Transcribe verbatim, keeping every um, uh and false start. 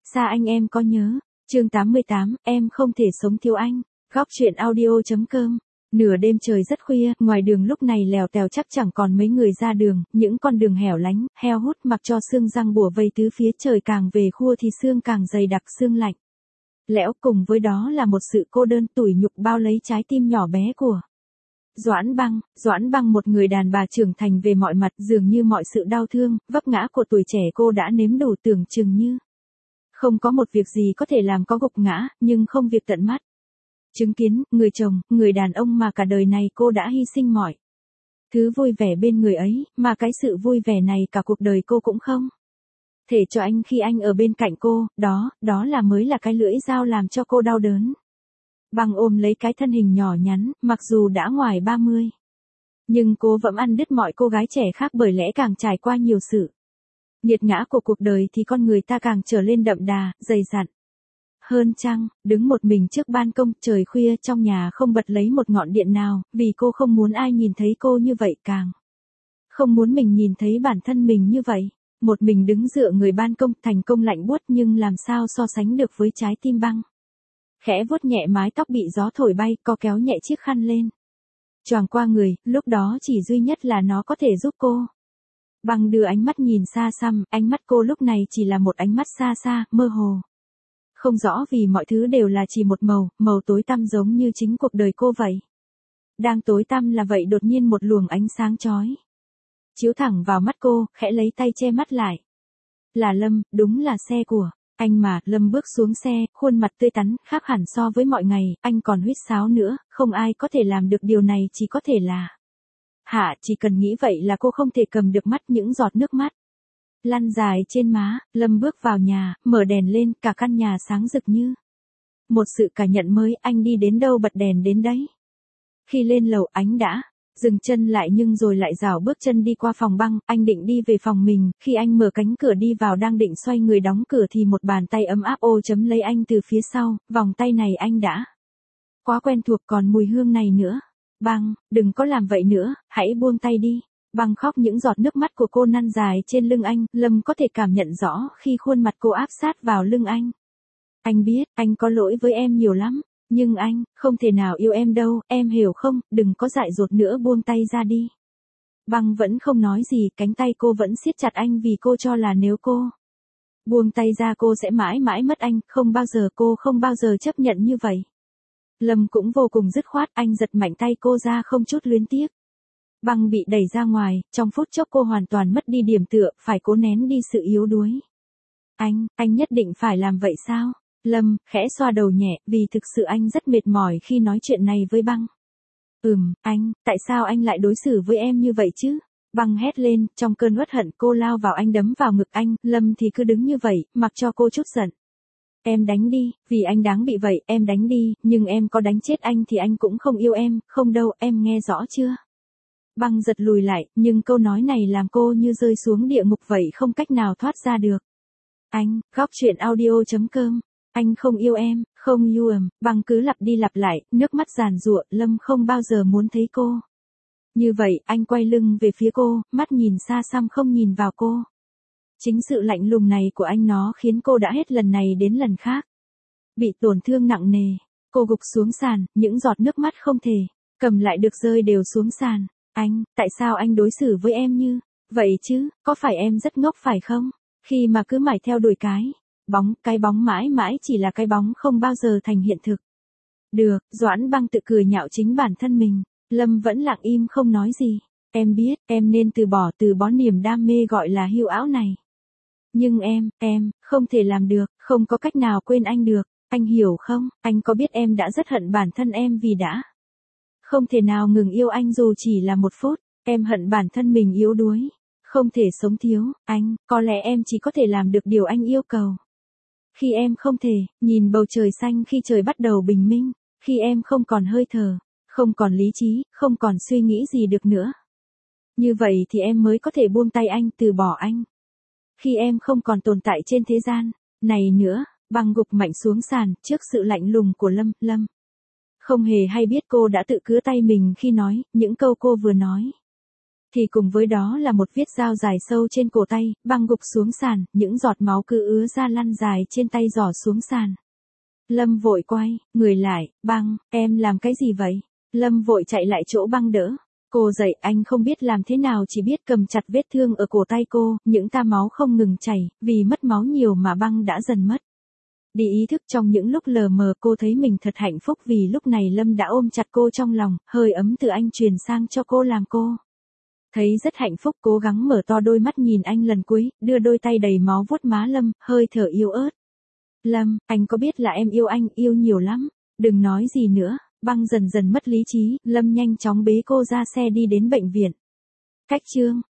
Xa anh em có nhớ. Chương tám mươi tám, em không thể sống thiếu anh. Góc truyện audio.com. Nửa đêm trời rất khuya, ngoài đường lúc này lèo tèo chắc chẳng còn mấy người ra đường, những con đường hẻo lánh, heo hút mặc cho sương răng bủa vây tứ phía, trời càng về khua thì sương càng dày đặc, sương lạnh. Lẽo, cùng với đó là một sự cô đơn tủi nhục bao lấy trái tim nhỏ bé của Doãn Băng. Doãn Băng, một người đàn bà trưởng thành về mọi mặt, dường như mọi sự đau thương, vấp ngã của tuổi trẻ cô đã nếm đủ, tưởng chừng như không có một việc gì có thể làm có gục ngã, nhưng không việc tận mắt chứng kiến, người chồng, người đàn ông mà cả đời này cô đã hy sinh mọi thứ vui vẻ bên người ấy, mà cái sự vui vẻ này cả cuộc đời cô cũng không thể cho anh khi anh ở bên cạnh cô, đó, đó là mới là cái lưỡi dao làm cho cô đau đớn. Băng ôm lấy cái thân hình nhỏ nhắn, mặc dù đã ngoài ba mươi, nhưng cô vẫn ăn đứt mọi cô gái trẻ khác, bởi lẽ càng trải qua nhiều sự nghiệt ngã của cuộc đời thì con người ta càng trở lên đậm đà, dày dặn hơn chăng. Đứng một mình trước ban công, trời khuya, trong nhà không bật lấy một ngọn điện nào, vì cô không muốn ai nhìn thấy cô như vậy, càng không muốn mình nhìn thấy bản thân mình như vậy. Một mình đứng dựa người ban công, thành công lạnh buốt, nhưng làm sao so sánh được với trái tim Băng. Khẽ vuốt nhẹ mái tóc bị gió thổi bay, co kéo nhẹ chiếc khăn lên choàng qua người, lúc đó chỉ duy nhất là nó có thể giúp cô. Băng đưa ánh mắt nhìn xa xăm, ánh mắt cô lúc này chỉ là một ánh mắt xa xa, mơ hồ. Không rõ, vì mọi thứ đều là chỉ một màu, màu tối tăm, giống như chính cuộc đời cô vậy. Đang tối tăm là vậy, đột nhiên một luồng ánh sáng chói chiếu thẳng vào mắt cô, khẽ lấy tay che mắt lại. Là Lâm, đúng là xe của anh mà. Lâm bước xuống xe, khuôn mặt tươi tắn, khác hẳn so với mọi ngày, anh còn huýt sáo nữa, không ai có thể làm được điều này, chỉ có thể là Hạ. Chỉ cần nghĩ vậy là cô không thể cầm được mắt, những giọt nước mắt lăn dài trên má. Lâm bước vào nhà, mở đèn lên, cả căn nhà sáng rực như một sự cảm nhận mới. Anh đi đến đâu bật đèn đến đấy. Khi lên lầu, anh đã dừng chân lại, nhưng rồi lại rảo bước chân đi qua phòng Băng. Anh định đi về phòng mình, khi anh mở cánh cửa đi vào, đang định xoay người đóng cửa thì một bàn tay ấm áp ô chấm lấy anh từ phía sau. Vòng tay này anh đã quá quen thuộc, còn mùi hương này nữa. Băng, đừng có làm vậy nữa, hãy buông tay đi. Băng khóc, những giọt nước mắt của cô lăn dài trên lưng anh. Lâm có thể cảm nhận rõ khi khuôn mặt cô áp sát vào lưng anh. Anh biết, anh có lỗi với em nhiều lắm. Nhưng anh, không thể nào yêu em đâu, em hiểu không, đừng có dại dột nữa, buông tay ra đi. Băng vẫn không nói gì, cánh tay cô vẫn siết chặt anh, vì cô cho là nếu cô buông tay ra cô sẽ mãi mãi mất anh, không bao giờ, cô không bao giờ chấp nhận như vậy. Lâm cũng vô cùng dứt khoát, anh giật mạnh tay cô ra không chút luyến tiếc. Băng bị đẩy ra ngoài, trong phút chốc cô hoàn toàn mất đi điểm tựa, phải cố nén đi sự yếu đuối. Anh, anh nhất định phải làm vậy sao? Lâm, khẽ xoa đầu nhẹ, vì thực sự anh rất mệt mỏi khi nói chuyện này với Băng. Ừm, anh, tại sao anh lại đối xử với em như vậy chứ? Băng hét lên, trong cơn uất hận cô lao vào anh, đấm vào ngực anh. Lâm thì cứ đứng như vậy, mặc cho cô trút giận. Em đánh đi, vì anh đáng bị vậy, em đánh đi, nhưng em có đánh chết anh thì anh cũng không yêu em, không đâu, em nghe rõ chưa? Băng giật lùi lại, nhưng câu nói này làm cô như rơi xuống địa ngục vậy, không cách nào thoát ra được. Anh, góc truyện audio.com. Anh không yêu em, không yêu em. Băng cứ lặp đi lặp lại, nước mắt giàn giụa. Lâm không bao giờ muốn thấy cô như vậy. Anh quay lưng về phía cô, mắt nhìn xa xăm, không nhìn vào cô. Chính sự lạnh lùng này của anh, nó khiến cô đã hết lần này đến lần khác bị tổn thương nặng nề. Cô gục xuống sàn, những giọt nước mắt không thể cầm lại được rơi đều xuống sàn. Anh, tại sao anh đối xử với em như vậy chứ? Có phải em rất ngốc phải không? Khi mà cứ mải theo đuổi cái bóng, cái bóng mãi mãi chỉ là cái bóng, không bao giờ thành hiện thực. Được, Doãn Băng tự cười nhạo chính bản thân mình. Lâm vẫn lặng im không nói gì. Em biết, em nên từ bỏ, từ bỏ niềm đam mê gọi là hiu ảo này. Nhưng em, em, không thể làm được, không có cách nào quên anh được. Anh hiểu không, anh có biết em đã rất hận bản thân em vì đã không thể nào ngừng yêu anh dù chỉ là một phút. Em hận bản thân mình yếu đuối, không thể sống thiếu anh. Có lẽ em chỉ có thể làm được điều anh yêu cầu. Khi em không thể nhìn bầu trời xanh khi trời bắt đầu bình minh, khi em không còn hơi thở, không còn lý trí, không còn suy nghĩ gì được nữa. Như vậy thì em mới có thể buông tay anh, từ bỏ anh. Khi em không còn tồn tại trên thế gian này nữa. Băng gục mạnh xuống sàn, trước sự lạnh lùng của Lâm. Lâm không hề hay biết cô đã tự cứa tay mình khi nói những câu cô vừa nói. thì cùng với đó là một vết dao dài sâu trên cổ tay, băng gục xuống sàn, những giọt máu cứ ứa ra lăn dài trên tay giỏ xuống sàn. Lâm vội quay, người lại, băng, em làm cái gì vậy? Lâm vội chạy lại chỗ băng đỡ. Cô dậy, anh không biết làm thế nào, chỉ biết cầm chặt vết thương ở cổ tay cô, những ta máu không ngừng chảy, vì mất máu nhiều mà băng đã dần mất đi ý thức. Trong những lúc lờ mờ cô thấy mình thật hạnh phúc vì lúc này Lâm đã ôm chặt cô trong lòng, hơi ấm từ anh truyền sang cho cô làm cô thấy rất hạnh phúc. Cố gắng mở to đôi mắt nhìn anh lần cuối, đưa đôi tay đầy máu vuốt má Lâm, hơi thở yếu ớt. Lâm, anh có biết là em yêu anh, yêu nhiều lắm. Đừng nói gì nữa. Băng dần dần mất lý trí, Lâm nhanh chóng bế cô ra xe đi đến bệnh viện. Cách chương